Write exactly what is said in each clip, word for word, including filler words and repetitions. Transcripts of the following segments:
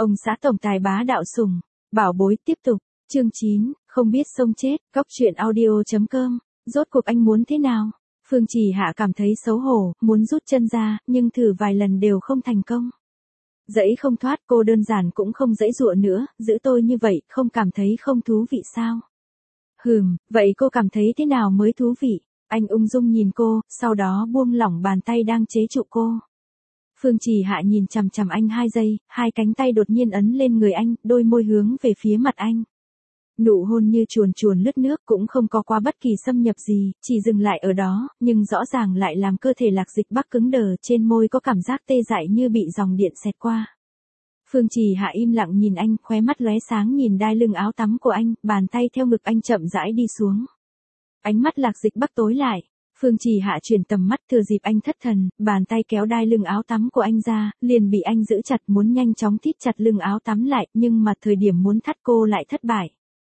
Ông xã tổng tài bá đạo sủng, bảo bối tiếp tục, chương chín, không biết sống chết, góc truyện audio.com, rốt cuộc anh muốn thế nào? Phương Trì Hạ cảm thấy xấu hổ, muốn rút chân ra, nhưng thử vài lần đều không thành công. Dẫy không thoát, cô đơn giản cũng không dẫy dụa nữa, giữ tôi như vậy, không cảm thấy không thú vị sao? Hừm, vậy cô cảm thấy thế nào mới thú vị? Anh ung dung nhìn cô, sau đó buông lỏng bàn tay đang chế trụ cô. Phương Trì Hạ nhìn chằm chằm anh hai giây, hai cánh tay đột nhiên ấn lên người anh, đôi môi hướng về phía mặt anh. Nụ hôn như chuồn chuồn lướt nước, cũng không có qua bất kỳ xâm nhập gì, chỉ dừng lại ở đó, nhưng rõ ràng lại làm cơ thể Lạc Dịch Bắc cứng đờ, trên môi có cảm giác tê dại như bị dòng điện xẹt qua. Phương Trì Hạ im lặng nhìn anh, khóe mắt lóe sáng nhìn đai lưng áo tắm của anh, bàn tay theo ngực anh chậm rãi đi xuống. Ánh mắt Lạc Dịch Bắc tối lại. Phương Trì Hạ chuyển tầm mắt, thừa dịp anh thất thần, bàn tay kéo đai lưng áo tắm của anh ra, liền bị anh giữ chặt, muốn nhanh chóng thít chặt lưng áo tắm lại, nhưng mà thời điểm muốn thắt cô lại thất bại.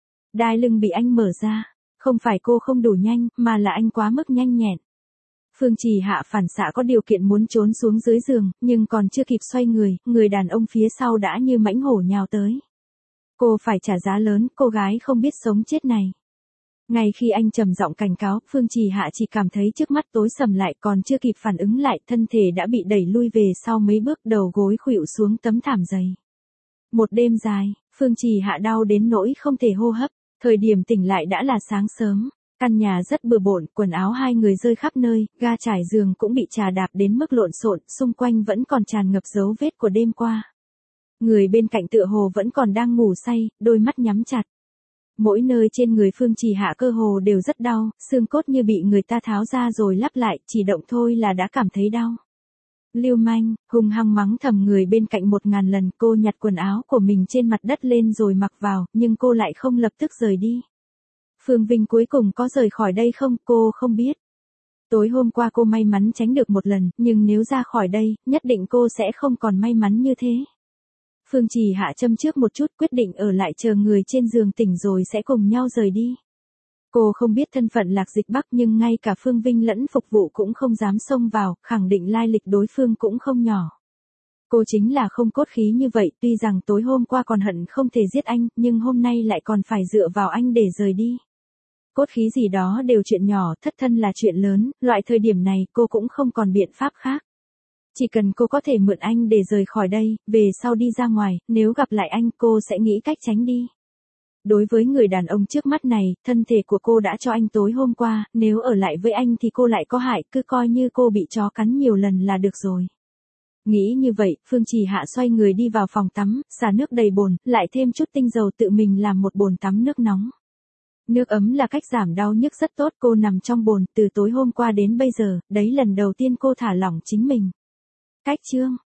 Đai lưng bị anh mở ra, không phải cô không đủ nhanh, mà là anh quá mức nhanh nhẹn. Phương Trì Hạ phản xạ có điều kiện muốn trốn xuống dưới giường, nhưng còn chưa kịp xoay người, người đàn ông phía sau đã như mãnh hổ nhào tới. Cô phải trả giá lớn, cô gái không biết sống chết này. Ngay khi anh trầm giọng cảnh cáo, Phương Trì Hạ chỉ cảm thấy trước mắt tối sầm lại, còn chưa kịp phản ứng lại, thân thể đã bị đẩy lui về sau mấy bước, đầu gối khuỵu xuống tấm thảm dày. Một đêm dài, Phương Trì Hạ đau đến nỗi không thể hô hấp, thời điểm tỉnh lại đã là sáng sớm. Căn nhà rất bừa bộn, quần áo hai người rơi khắp nơi, ga trải giường cũng bị trà đạp đến mức lộn xộn, xung quanh vẫn còn tràn ngập dấu vết của đêm qua. Người bên cạnh tựa hồ vẫn còn đang ngủ say, đôi mắt nhắm chặt. Mỗi nơi trên người Phương Trì Hạ cơ hồ đều rất đau, xương cốt như bị người ta tháo ra rồi lắp lại, chỉ động thôi là đã cảm thấy đau. Lưu manh, hung hăng mắng thầm người bên cạnh một ngàn lần, cô nhặt quần áo của mình trên mặt đất lên rồi mặc vào, nhưng cô lại không lập tức rời đi. Phương Vinh cuối cùng có rời khỏi đây không, cô không biết. Tối hôm qua cô may mắn tránh được một lần, nhưng nếu ra khỏi đây, nhất định cô sẽ không còn may mắn như thế. Phương Trì Hạ châm trước một chút, quyết định ở lại chờ người trên giường tỉnh rồi sẽ cùng nhau rời đi. Cô không biết thân phận Lạc Dịch Bắc, nhưng ngay cả Phương Vinh lẫn phục vụ cũng không dám xông vào, khẳng định lai lịch đối phương cũng không nhỏ. Cô chính là không cốt khí như vậy, tuy rằng tối hôm qua còn hận không thể giết anh, nhưng hôm nay lại còn phải dựa vào anh để rời đi. Cốt khí gì đó đều chuyện nhỏ, thất thân là chuyện lớn, loại thời điểm này cô cũng không còn biện pháp khác. Chỉ cần cô có thể mượn anh để rời khỏi đây, về sau đi ra ngoài, nếu gặp lại anh cô sẽ nghĩ cách tránh đi. Đối với người đàn ông trước mắt này, thân thể của cô đã cho anh tối hôm qua, nếu ở lại với anh thì cô lại có hại, cứ coi như cô bị chó cắn nhiều lần là được rồi. Nghĩ như vậy, Phương Trì Hạ xoay người đi vào phòng tắm, xả nước đầy bồn, lại thêm chút tinh dầu tự mình làm một bồn tắm nước nóng. Nước ấm là cách giảm đau nhức rất tốt, cô nằm trong bồn, từ tối hôm qua đến bây giờ, đấy lần đầu tiên cô thả lỏng chính mình. Cách chương